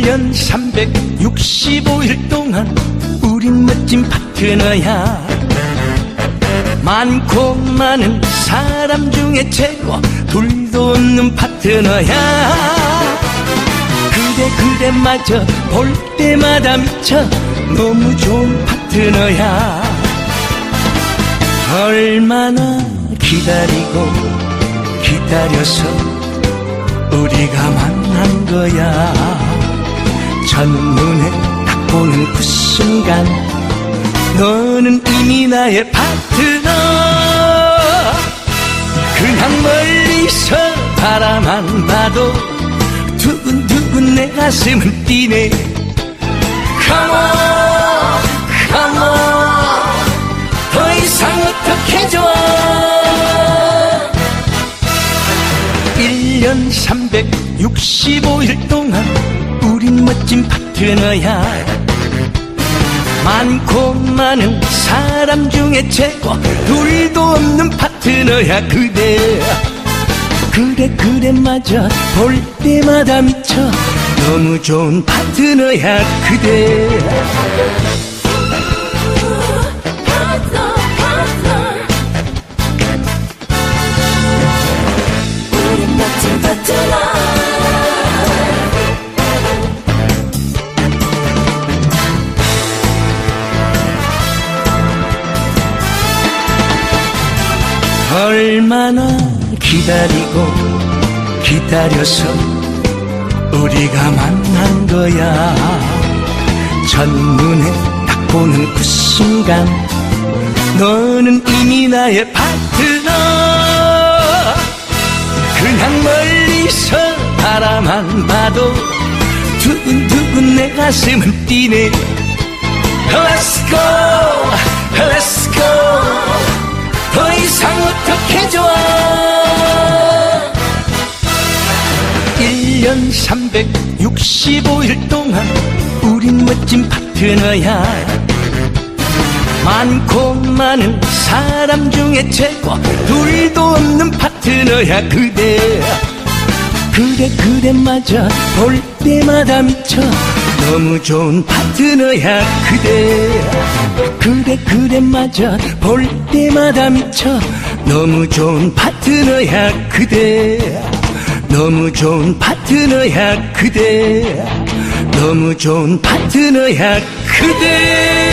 1년 365일 동안 우린 멋진 파트너야. 많고 많은 사람 중에 최고, 둘도 없는 파트너야. 그대 맞아 볼 때마다 미쳐, 너무 좋은 파트너야. 얼마나 기다리고 기다려서 우리가 만난 거야. 첫눈에 딱 보는 그 순간 너는 이미 나의 파트너. 그냥 멀리서 바라만 봐도 두근두근 내 가슴은 뛰네. Come on, come on, 더 이상 어떻게 좋아. 1년 365일 동안 우린 멋진 파트너야. 많고 많은 사람 중에 최고, 둘도 없는 파트너야. 그대 맞아 볼 때마다 미쳐, 너무 좋은 파트너야 그대. 우린 멋진 파트너. 얼마나 기다리고 기다려서 우리가 만난 거야. 첫눈에 딱 보는 그 순간 너는 이미 나의 파트너. 그냥 멀리서 바라만 봐도 두근두근 내 가슴은 뛰네. Let's go, let's go, 더 이상 어떻게 좋아. 1년 365일 동안 우린 멋진 파트너야. 많고 많은 사람 중에 최고, 둘도 없는 파트너야 그대 맞아 볼 때마다 미쳐, 너무 좋은 파트너야 그대 맞아 볼 때마다 미쳐, 너무 좋은 파트너야 그대. 너무 좋은 파트너야 그대. 너무 좋은 파트너야 그대.